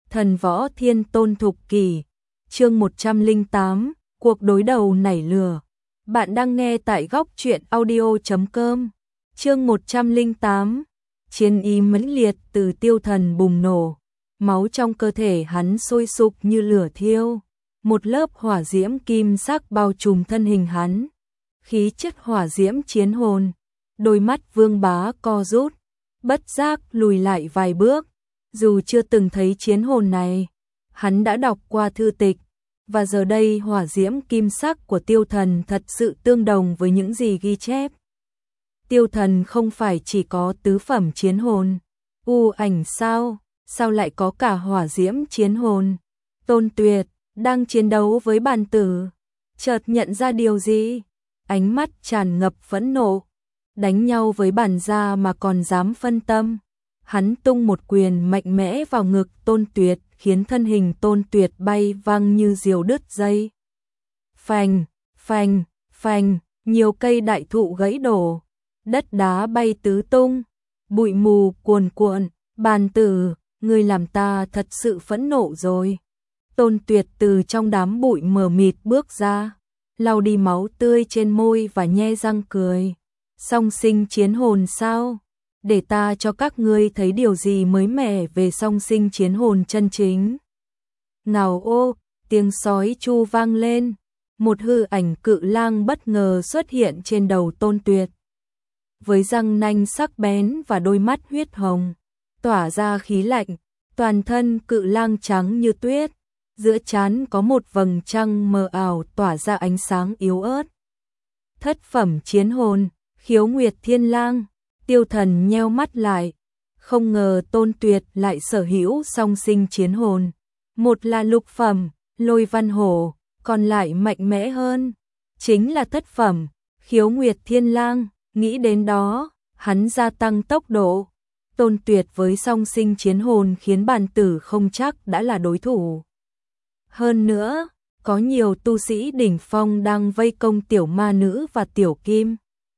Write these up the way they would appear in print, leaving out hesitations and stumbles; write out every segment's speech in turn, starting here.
Thần võ thiên tôn thục kỷ, chương 108, cuộc đối đầu nảy lửa. Bạn đang nghe tại góc truyện audio.com. Chương 108, chiến ý mãnh liệt từ Tiêu Thần bùng nổ, máu trong cơ thể hắn sôi sục như lửa thiêu, một lớp hỏa diễm kim sắc bao trùm thân hình hắn, khí chất hỏa diễm chiến hồn. Đôi mắt Vương Bá co rút, bất giác lùi lại vài bước. Dù chưa từng thấy chiến hồn này, hắn đã đọc qua thư tịch, và giờ đây hỏa diễm kim sắc của Tiêu Thần thật sự tương đồng với những gì ghi chép. Tiêu Thần không phải chỉ có tứ phẩm chiến hồn, ảnh sao, sao lại có cả hỏa diễm chiến hồn? Tôn Tuyệt đang chiến đấu với bàn tử, chợt nhận ra điều gì, ánh mắt tràn ngập phẫn nộ, đánh nhau với bản gia mà còn dám phân tâm. Hắn tung một quyền mạnh mẽ vào ngực Tôn Tuyệt, khiến thân hình Tôn Tuyệt bay văng như diều đứt dây. Phành, phành, phành, nhiều cây đại thụ gãy đổ, đất đá bay tứ tung, bụi mù cuồn cuộn. Bàn tử, ngươi làm ta thật sự phẫn nộ rồi. Tôn Tuyệt từ trong đám bụi mờ mịt bước ra, lau đi máu tươi trên môi và nhe răng cười. Song sinh chiến hồn sao? Để ta cho các ngươi thấy điều gì mới mẻ về song sinh chiến hồn chân chính. Ngào ô, tiếng sói chu vang lên, một hư ảnh cự lang bất ngờ xuất hiện trên đầu Tôn Tuyệt. Với răng nanh sắc bén và đôi mắt huyết hồng, tỏa ra khí lạnh, toàn thân cự lang trắng như tuyết, giữa trán có một vầng trăng mờ ảo tỏa ra ánh sáng yếu ớt. Thất phẩm chiến hồn, Khiếu Nguyệt Thiên Lang. Tiêu Thần nheo mắt lại, không ngờ Tôn Tuyệt lại sở hữu song sinh chiến hồn. Một là lục phẩm, Lôi Văn Hổ, còn lại mạnh mẽ hơn, chính là thất phẩm, Khiếu Nguyệt Thiên Lang. Nghĩ đến đó, hắn gia tăng tốc độ. Tôn Tuyệt với song sinh chiến hồn khiến bàn tử không chắc đã là đối thủ. Hơn nữa, có nhiều tu sĩ đỉnh phong đang vây công tiểu ma nữ và tiểu kim.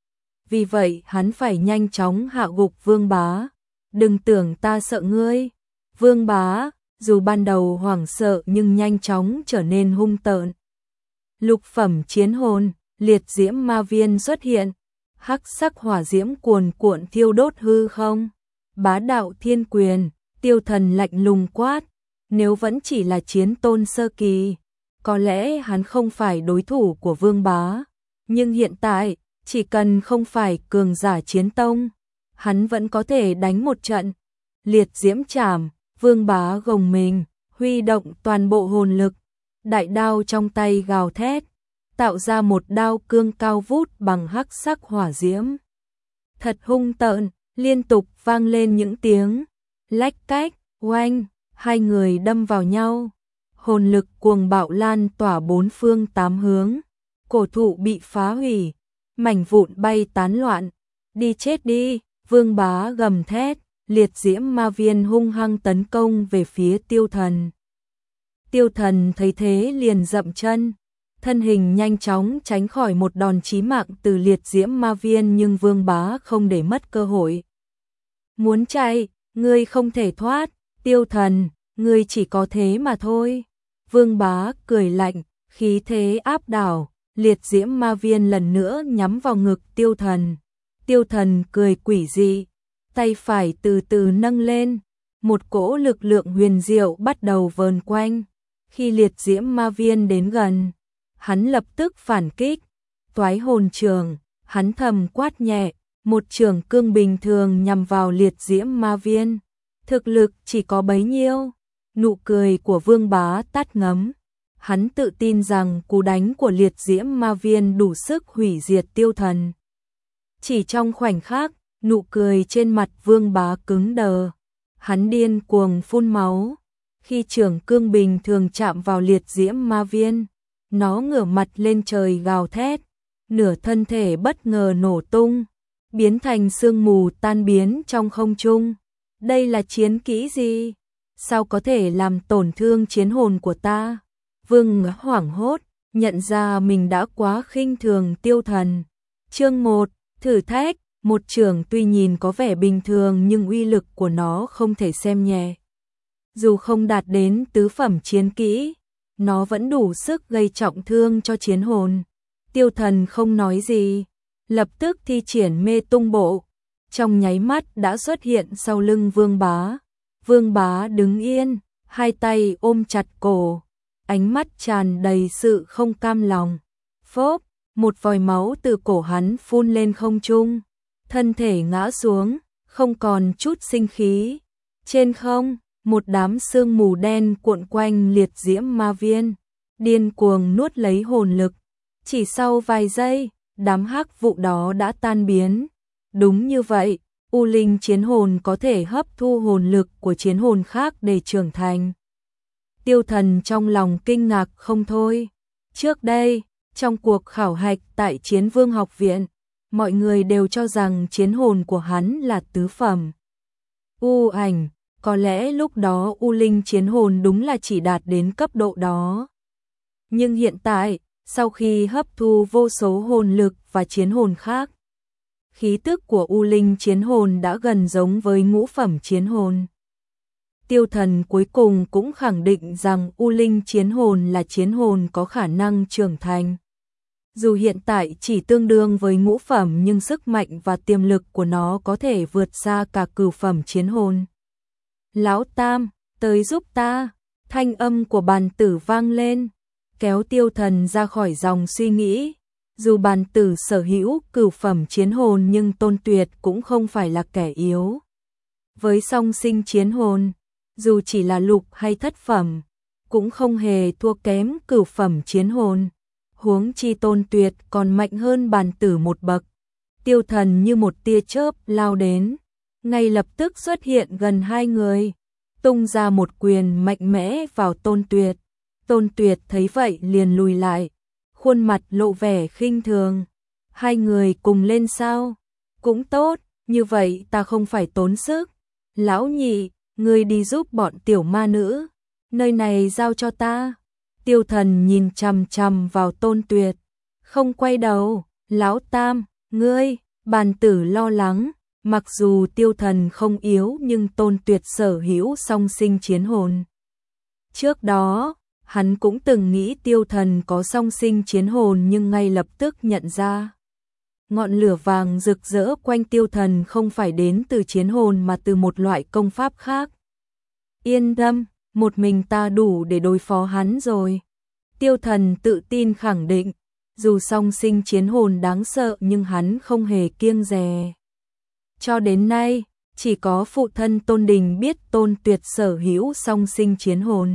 Vì vậy hắn phải nhanh chóng hạ gục Vương Bá. Đừng tưởng ta sợ ngươi. Vương Bá, dù ban đầu hoảng sợ nhưng nhanh chóng trở nên hung tợn. Lục phẩm chiến hồn, liệt diễm ma viên xuất hiện. Hắc sắc hỏa diễm cuồn cuộn thiêu đốt hư không. Bá đạo thiên quyền, Tiêu Thần lạnh lùng quát. Nếu vẫn chỉ là chiến tôn sơ kỳ, có lẽ hắn không phải đối thủ của Vương Bá. Nhưng hiện tại, chỉ cần không phải cường giả chiến tông, hắn vẫn có thể đánh một trận. Liệt diễm trảm, Vương Bá gồng mình, huy động toàn bộ hồn lực, đại đao trong tay gào thét, tạo ra một đao cương cao vút bằng hắc sắc hỏa diễm. Thật hung tợn, liên tục vang lên những tiếng lách cách, oanh, hai người đâm vào nhau. Hồn lực cuồng bạo lan tỏa bốn phương tám hướng, cổ thụ bị phá hủy, mảnh vụn bay tán loạn. Đi chết đi, Vương Bá gầm thét, liệt diễm ma viên hung hăng tấn công về phía Tiêu Thần. Tiêu Thần thấy thế liền dậm chân, thân hình nhanh chóng tránh khỏi một đòn chí mạng từ liệt diễm ma viên, nhưng Vương Bá không để mất cơ hội. Muốn chạy, ngươi không thể thoát, Tiêu Thần, ngươi chỉ có thế mà thôi. Vương Bá cười lạnh, khí thế áp đảo. Liệt diễm ma viên lần nữa nhắm vào ngực Tiêu Thần. Tiêu Thần cười quỷ dị, tay phải từ từ nâng lên, một cỗ lực lượng huyền diệu bắt đầu vờn quanh. Khi liệt diễm ma viên đến gần, hắn lập tức phản kích. Toái hồn trường, hắn thầm quát nhẹ, một trường cương bình thường nhằm vào liệt diễm ma viên. Thực lực chỉ có bấy nhiêu. Nụ cười của Vương Bá tắt ngấm. Hắn tự tin rằng cú đánh của liệt diễm ma viên đủ sức hủy diệt Tiêu Thần. Chỉ trong khoảnh khắc, nụ cười trên mặt Vương Bá cứng đờ. Hắn điên cuồng phun máu. Khi trường cương bình thường chạm vào liệt diễm ma viên, nó ngửa mặt lên trời gào thét, nửa thân thể bất ngờ nổ tung, biến thành sương mù tan biến trong không trung. Đây là chiến kỹ gì? Sao có thể làm tổn thương chiến hồn của ta? Vương hoảng hốt, nhận ra mình đã quá khinh thường Tiêu Thần. Chương 1, thử thách. Một trường tuy nhìn có vẻ bình thường nhưng uy lực của nó không thể xem nhẹ. Dù không đạt đến tứ phẩm chiến kỹ, nó vẫn đủ sức gây trọng thương cho chiến hồn. Tiêu Thần không nói gì, lập tức thi triển mê tung bộ, trong nháy mắt đã xuất hiện sau lưng Vương Bá. Vương Bá đứng yên, hai tay ôm chặt cổ, ánh mắt tràn đầy sự không cam lòng. Phốp, một vòi máu từ cổ hắn phun lên không trung, thân thể ngã xuống, không còn chút sinh khí. Trên không, một đám sương mù đen cuộn quanh liệt diễm ma viên, điên cuồng nuốt lấy hồn lực. Chỉ sau vài giây, đám hắc vụ đó đã tan biến. Đúng như vậy, U Linh chiến hồn có thể hấp thu hồn lực của chiến hồn khác để trưởng thành. Tiêu Thần trong lòng kinh ngạc không thôi. Trước đây, trong cuộc khảo hạch tại Chiến Vương học viện, mọi người đều cho rằng chiến hồn của hắn là tứ phẩm. U Ảnh, có lẽ lúc đó U Linh chiến hồn đúng là chỉ đạt đến cấp độ đó. Nhưng hiện tại, sau khi hấp thu vô số hồn lực và chiến hồn khác, khí tức của U Linh chiến hồn đã gần giống với ngũ phẩm chiến hồn. Tiêu Thần cuối cùng cũng khẳng định rằng U Linh chiến hồn là chiến hồn có khả năng trưởng thành. Dù hiện tại chỉ tương đương với ngũ phẩm nhưng sức mạnh và tiềm lực của nó có thể vượt xa cả cửu phẩm chiến hồn. Lão Tam, tới giúp ta, thanh âm của bàn tử vang lên, kéo Tiêu Thần ra khỏi dòng suy nghĩ. Dù bàn tử sở hữu cửu phẩm chiến hồn nhưng Tôn Tuyệt cũng không phải là kẻ yếu. Với song sinh chiến hồn, dù chỉ là lục hay thất phẩm, cũng không hề thua kém cửu phẩm chiến hồn. Huống chi Tôn Tuyệt còn mạnh hơn bàn tử một bậc. Tiêu Thần như một tia chớp lao đến, ngay lập tức xuất hiện gần hai người, tung ra một quyền mạnh mẽ vào Tôn Tuyệt. Tôn Tuyệt thấy vậy liền lùi lại, khuôn mặt lộ vẻ khinh thường. Hai người cùng lên sao? Cũng tốt, như vậy ta không phải tốn sức. Lão Nhị, ngươi đi giúp bọn tiểu ma nữ, nơi này giao cho ta. Tiêu Thần nhìn chằm chằm vào Tôn Tuyệt, không quay đầu. Lão Tam, ngươi, bàn tử lo lắng, mặc dù Tiêu Thần không yếu nhưng Tôn Tuyệt sở hữu song sinh chiến hồn. Trước đó, hắn cũng từng nghĩ Tiêu Thần có song sinh chiến hồn nhưng ngay lập tức nhận ra. Ngọn lửa vàng rực rỡ quanh Tiêu Thần không phải đến từ chiến hồn mà từ một loại công pháp khác. Yên tâm, một mình ta đủ để đối phó hắn rồi. Tiêu Thần tự tin khẳng định, dù song sinh chiến hồn đáng sợ nhưng hắn không hề kiêng dè. Cho đến nay, chỉ có phụ thân Tôn Đình biết Tôn Tuyệt sở hữu song sinh chiến hồn.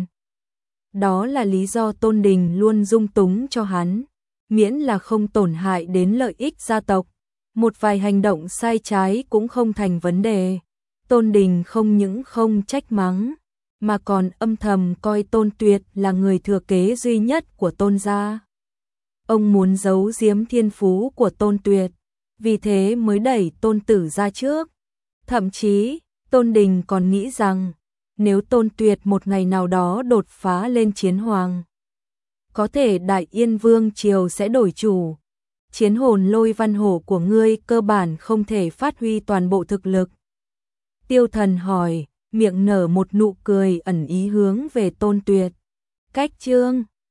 Đó là lý do Tôn Đình luôn dung túng cho hắn, miễn là không tổn hại đến lợi ích gia tộc. Một vài hành động sai trái cũng không thành vấn đề. Tôn Đình không những không trách mắng, mà còn âm thầm coi Tôn Tuyệt là người thừa kế duy nhất của Tôn gia. Ông muốn giấu giếm thiên phú của Tôn Tuyệt, vì thế mới đẩy Tôn Tử ra trước. Thậm chí, Tôn Đình còn nghĩ rằng, nếu Tôn Tuyệt một ngày nào đó đột phá lên chiến hoàng, có thể Đại Yên Vương triều sẽ đổi chủ. Chiến hồn Lôi Văn Hổ của ngươi cơ bản không thể phát huy toàn bộ thực lực. Tiêu Thần hỏi, miệng nở một nụ cười ẩn ý hướng về Tôn Tuyệt. Cách chương